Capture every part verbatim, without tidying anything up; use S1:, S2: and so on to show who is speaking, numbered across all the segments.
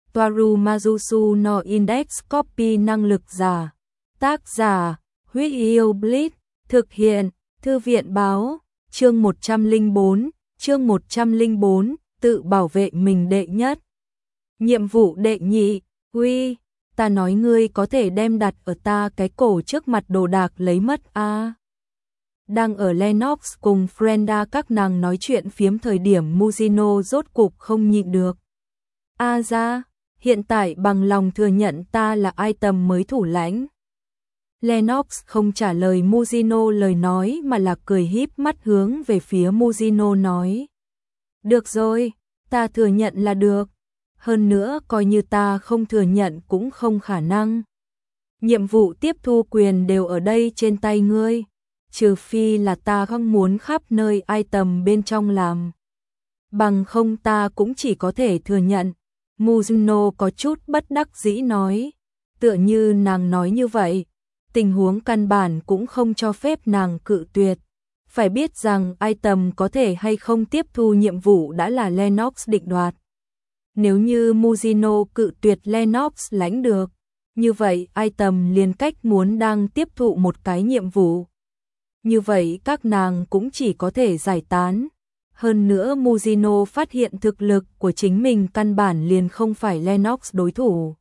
S1: Toaru Mazusu no Index Copy năng lực giả. Tác giả, Huyết Yêu Blitz, thực hiện, Thư viện báo, chương một trăm lẻ bốn, chương một trăm lẻ bốn, tự bảo vệ mình đệ nhất. Nhiệm vụ đệ nhị, uy, ta nói ngươi có thể đem đặt ở ta cái cổ trước mặt đồ đạc lấy mất a. À. Đang ở Lennox cùng Frenda các nàng nói chuyện phiếm thời điểm Muzino rốt cục không nhịn được. A à ra, hiện tại bằng lòng thừa nhận ta là item mới thủ lãnh. Lennox không trả lời Muzino lời nói mà là cười híp mắt hướng về phía Muzino nói. Được rồi, ta thừa nhận là được. Hơn nữa coi như ta không thừa nhận cũng không khả năng. Nhiệm vụ tiếp thu quyền đều ở đây trên tay ngươi. Trừ phi là ta không muốn khắp nơi item bên trong làm. Bằng không ta cũng chỉ có thể thừa nhận. Muzino có chút bất đắc dĩ nói. Tựa như nàng nói như vậy. Tình huống căn bản cũng không cho phép nàng cự tuyệt. Phải biết rằng item có thể hay không tiếp thu nhiệm vụ đã là Lennox định đoạt. Nếu như Muzino cự tuyệt Lennox lãnh được, như vậy item liền cách muốn đang tiếp thụ một cái nhiệm vụ. Như vậy các nàng cũng chỉ có thể giải tán. Hơn nữa Muzino phát hiện thực lực của chính mình căn bản liền không phải Lennox đối thủ.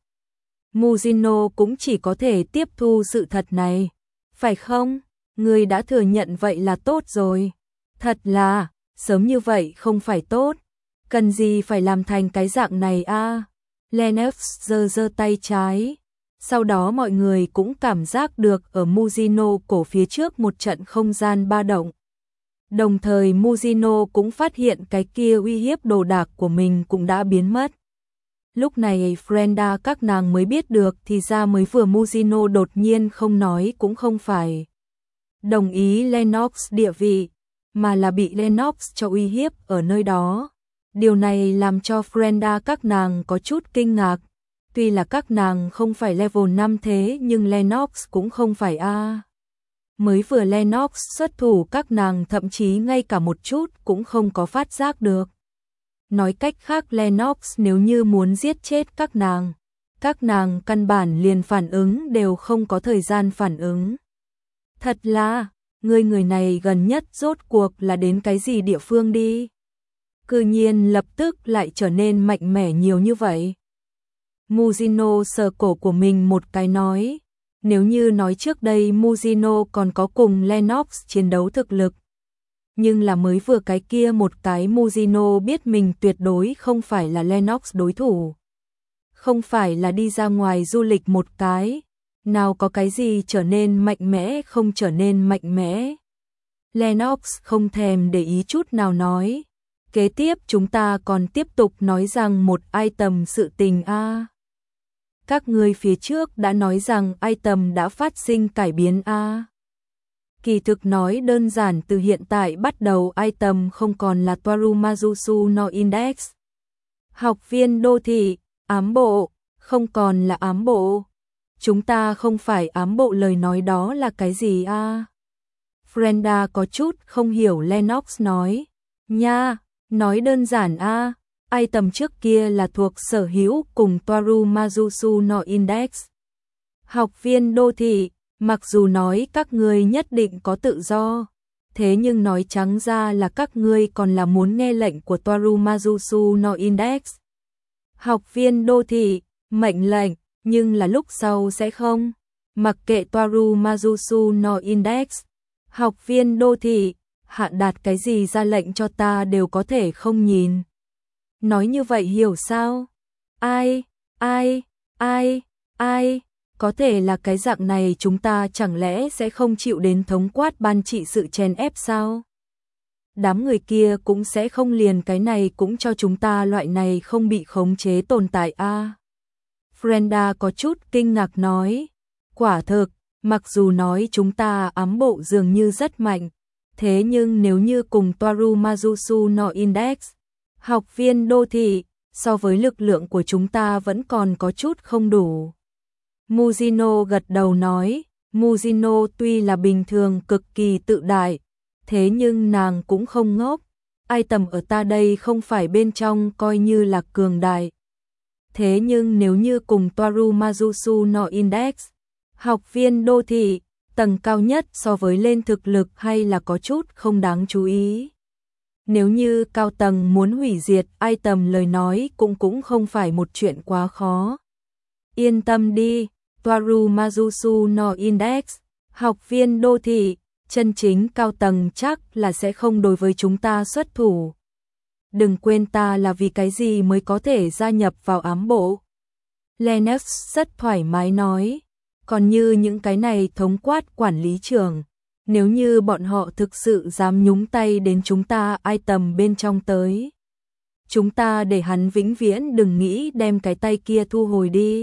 S1: Muzino cũng chỉ có thể tiếp thu sự thật này. Phải không? Ngươi đã thừa nhận vậy là tốt rồi. Thật là, sớm như vậy không phải tốt. Cần gì phải làm thành cái dạng này a? À? Lennox giơ giơ tay trái. Sau đó mọi người cũng cảm giác được ở Muzino cổ phía trước một trận không gian ba động. Đồng thời Muzino cũng phát hiện cái kia uy hiếp đồ đạc của mình cũng đã biến mất. Lúc này Frenda các nàng mới biết được thì ra mới vừa Muzino đột nhiên không nói cũng không phải đồng ý Lennox địa vị, mà là bị Lennox cho uy hiếp ở nơi đó. Điều này làm cho Frenda các nàng có chút kinh ngạc. Tuy là các nàng không phải level năm thế nhưng Lennox cũng không phải a. À. Mới vừa Lennox xuất thủ các nàng thậm chí ngay cả một chút cũng không có phát giác được. Nói cách khác Lennox nếu như muốn giết chết các nàng, các nàng căn bản liền phản ứng đều không có thời gian phản ứng. Thật là, người người này gần nhất rốt cuộc là đến cái gì địa phương đi? Cư nhiên lập tức lại trở nên mạnh mẽ nhiều như vậy. Muzino sờ cổ của mình một cái nói, nếu như nói trước đây Muzino còn có cùng Lennox chiến đấu thực lực. Nhưng là mới vừa cái kia một cái Muzino biết mình tuyệt đối không phải là Lennox đối thủ. Không phải là đi ra ngoài du lịch một cái, nào có cái gì trở nên mạnh mẽ không trở nên mạnh mẽ. Lennox không thèm để ý chút nào nói. Kế tiếp chúng ta còn tiếp tục nói rằng một item sự tình a. À. Các ngươi phía trước đã nói rằng item đã phát sinh cải biến a. À. Kỳ thực nói đơn giản từ hiện tại bắt đầu item không còn là Toaru Mazusu no Index. Học viên đô thị, ám bộ, không còn là ám bộ. Chúng ta không phải ám bộ lời nói đó là cái gì a? À? Frenda có chút không hiểu Lennox nói. Nha, nói đơn giản a, à, item trước kia là thuộc sở hữu cùng Toaru Mazusu no Index. Học viên đô thị, mặc dù nói các ngươi nhất định có tự do, thế nhưng nói trắng ra là các ngươi còn là muốn nghe lệnh của Toaru Mazusu no Index. Học viên đô thị, mệnh lệnh, nhưng là lúc sau sẽ không. Mặc kệ Toaru Mazusu no Index, học viên đô thị, hạ đạt cái gì ra lệnh cho ta đều có thể không nhìn. Nói như vậy hiểu sao? Ai, ai, ai, ai, có thể là cái dạng này chúng ta chẳng lẽ sẽ không chịu đến thống quát ban trị sự chèn ép sao? Đám người kia cũng sẽ không liền cái này cũng cho chúng ta loại này không bị khống chế tồn tại a. À. Frenda có chút kinh ngạc nói, quả thực, mặc dù nói chúng ta ám bộ dường như rất mạnh, thế nhưng nếu như cùng Toaru Mazusu no Index, học viên đô thị, so với lực lượng của chúng ta vẫn còn có chút không đủ. Muzino gật đầu nói, Muzino tuy là bình thường cực kỳ tự đại, thế nhưng nàng cũng không ngốc, item ở ta đây không phải bên trong coi như là cường đại. thế nhưng nếu như cùng Toaru Mazusu no Index, học viên đô thị, tầng cao nhất so với lên thực lực hay là có chút không đáng chú ý. Nếu như cao tầng muốn hủy diệt item lời nói cũng cũng không phải một chuyện quá khó. Yên tâm đi, Toaru Mazusu no Index, học viên đô thị, chân chính cao tầng chắc là sẽ không đối với chúng ta xuất thủ. Đừng quên ta là vì cái gì mới có thể gia nhập vào ám bộ. Lennox rất thoải mái nói, còn như những cái này thống quát quản lý trưởng, nếu như bọn họ thực sự dám nhúng tay đến chúng ta item bên trong tới, chúng ta để hắn vĩnh viễn đừng nghĩ đem cái tay kia thu hồi đi.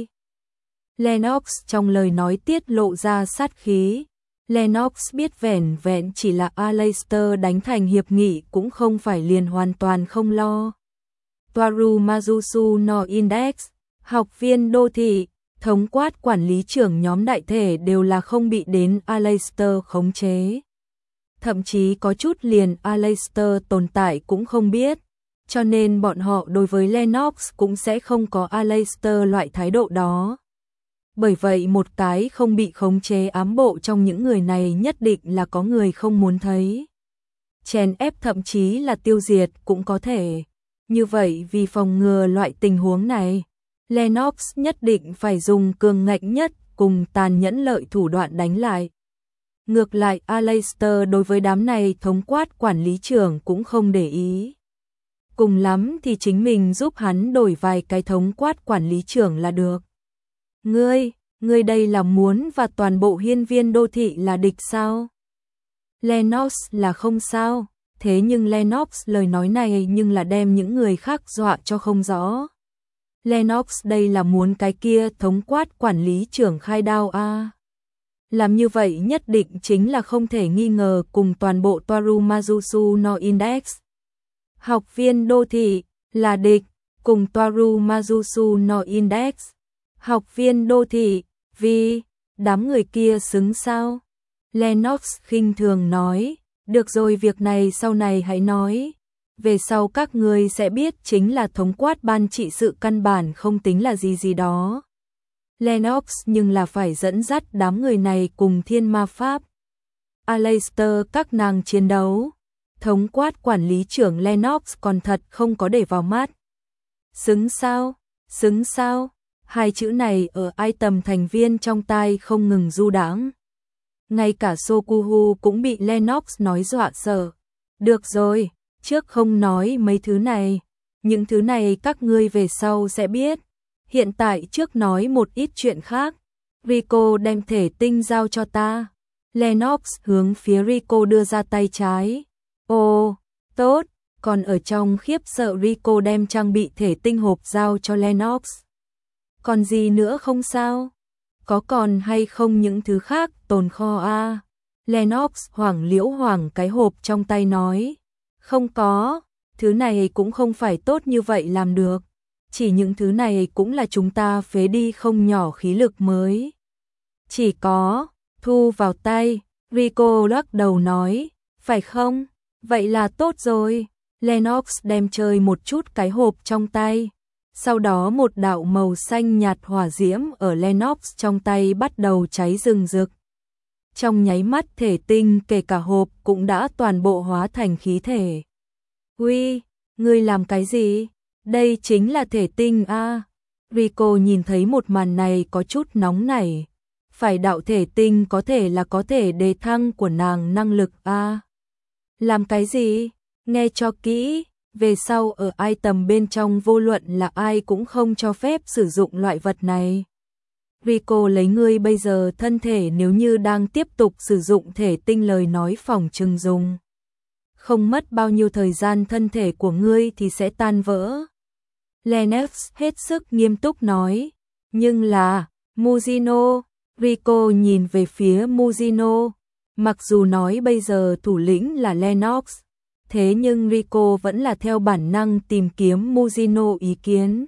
S1: Lennox trong lời nói tiết lộ ra sát khí. Lennox biết vẻn vẹn chỉ là Aleister đánh thành hiệp nghị cũng không phải liền hoàn toàn không lo. Toaru Mazusu no Index, học viên đô thị, thống quát quản lý trưởng nhóm đại thể đều là không bị đến Aleister khống chế. Thậm chí có chút liền Aleister tồn tại cũng không biết, cho nên bọn họ đối với Lennox cũng sẽ không có Aleister loại thái độ đó. Bởi vậy một cái không bị khống chế ám bộ trong những người này nhất định là có người không muốn thấy. Chèn ép thậm chí là tiêu diệt cũng có thể. Như vậy vì phòng ngừa loại tình huống này, Lennox nhất định phải dùng cường ngạnh nhất cùng tàn nhẫn lợi thủ đoạn đánh lại. Ngược lại Aleister đối với đám này thống quát quản lý trưởng cũng không để ý. Cùng lắm thì chính mình giúp hắn đổi vài cái thống quát quản lý trưởng là được. Ngươi, ngươi đây là muốn và toàn bộ hiên viên đô thị là địch sao? Lennox là không sao, thế nhưng Lennox lời nói này nhưng là đem những người khác dọa cho không rõ. Lennox đây là muốn cái kia thống quát quản lý trưởng khai đao a. À. Làm như vậy nhất định chính là không thể nghi ngờ cùng toàn bộ Toaru Mazusu no Index. Học viên đô thị là địch, cùng Toaru Mazusu no Index. Học viên đô thị, vì đám người kia xứng sao? Lennox khinh thường nói, được rồi việc này sau này hãy nói. Về sau các ngươi sẽ biết chính là thống quát ban trị sự căn bản không tính là gì gì đó. Lennox nhưng là phải dẫn dắt đám người này cùng thiên ma pháp. Aleister các nàng chiến đấu. Thống quát quản lý trưởng Lennox còn thật không có để vào mắt. Xứng sao? Xứng sao? Hai chữ này ở item thành viên trong tai không ngừng du đãng. Ngay cả Sokuhu cũng bị Lennox nói dọa sợ. Được rồi, trước không nói mấy thứ này. Những thứ này các ngươi về sau sẽ biết. Hiện tại trước nói một ít chuyện khác. Rico đem thể tinh giao cho ta. Lennox hướng phía Rico đưa ra tay trái. Ồ, tốt, còn ở trong khiếp sợ Rico đem trang bị thể tinh hộp giao cho Lennox. Còn gì nữa không sao? Có còn hay không những thứ khác tồn kho a? À? Lennox hoảng liễu hoảng cái hộp trong tay nói. Không có, thứ này cũng không phải tốt như vậy làm được. Chỉ những thứ này cũng là chúng ta phế đi không nhỏ khí lực mới. Chỉ có, thu vào tay, Rico lắc đầu nói, phải không? Vậy là tốt rồi. Lennox đem chơi một chút cái hộp trong tay. Sau đó một đạo màu xanh nhạt hỏa diễm ở Lennox trong tay bắt đầu cháy rừng rực. Trong nháy mắt thể tinh kể cả hộp cũng đã toàn bộ hóa thành khí thể. Uy, ngươi làm cái gì? Đây chính là thể tinh a. À. Rico nhìn thấy một màn này có chút nóng nảy. Phải đạo thể tinh có thể là có thể đề thăng của nàng năng lực a. À. Làm cái gì? Nghe cho kỹ. Về sau ở item bên trong vô luận là ai cũng không cho phép sử dụng loại vật này. Rico lấy ngươi bây giờ thân thể nếu như đang tiếp tục sử dụng thể tinh lời nói phòng trừng dùng. Không mất bao nhiêu thời gian thân thể của ngươi thì sẽ tan vỡ. Lennox hết sức nghiêm túc nói. Nhưng là, Muzino, Rico nhìn về phía Muzino. Mặc dù nói bây giờ thủ lĩnh là Lennox. Thế nhưng Rico vẫn là theo bản năng tìm kiếm Muzino ý kiến.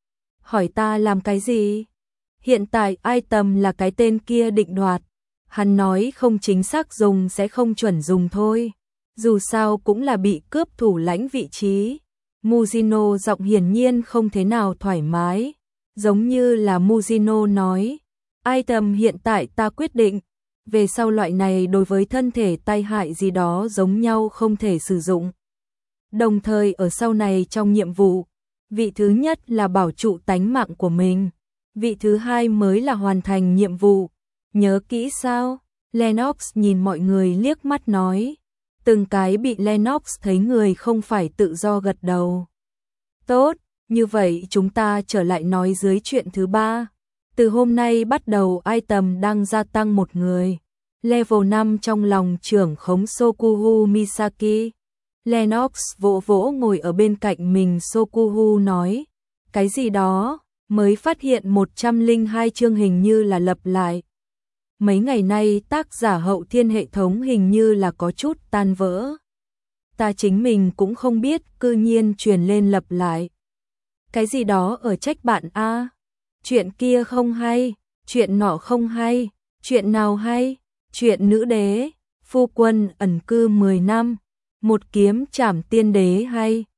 S1: Hỏi ta làm cái gì? Hiện tại item là cái tên kia định đoạt. Hắn nói không chính xác dùng sẽ không chuẩn dùng thôi. Dù sao cũng là bị cướp thủ lãnh vị trí. Muzino giọng hiển nhiên không thế nào thoải mái. Giống như là Mujino nói, item hiện tại ta quyết định, về sau loại này đối với thân thể tai hại gì đó giống nhau không thể sử dụng. Đồng thời ở sau này trong nhiệm vụ, vị thứ nhất là bảo trụ tánh mạng của mình, vị thứ hai mới là hoàn thành nhiệm vụ. Nhớ kỹ sao? Lennox nhìn mọi người liếc mắt nói. Từng cái bị Lennox thấy người không phải tự do gật đầu. Tốt, như vậy chúng ta trở lại nói dưới chuyện thứ ba. Từ hôm nay bắt đầu item đang gia tăng một người. Level năm trong lòng trưởng khống Sokuhu Misaki. Lennox vỗ vỗ ngồi ở bên cạnh mình Sokuhu nói. Cái gì đó, mới phát hiện một trăm lẻ hai chương hình như là lặp lại. Mấy ngày nay tác giả hậu thiên hệ thống hình như là có chút tan vỡ. Ta chính mình cũng không biết, cư nhiên truyền lên lặp lại. Cái gì đó ở trách bạn a? Chuyện kia không hay, chuyện nọ không hay, chuyện nào hay? Chuyện nữ đế, phu quân ẩn cư mười năm, một kiếm trảm tiên đế hay?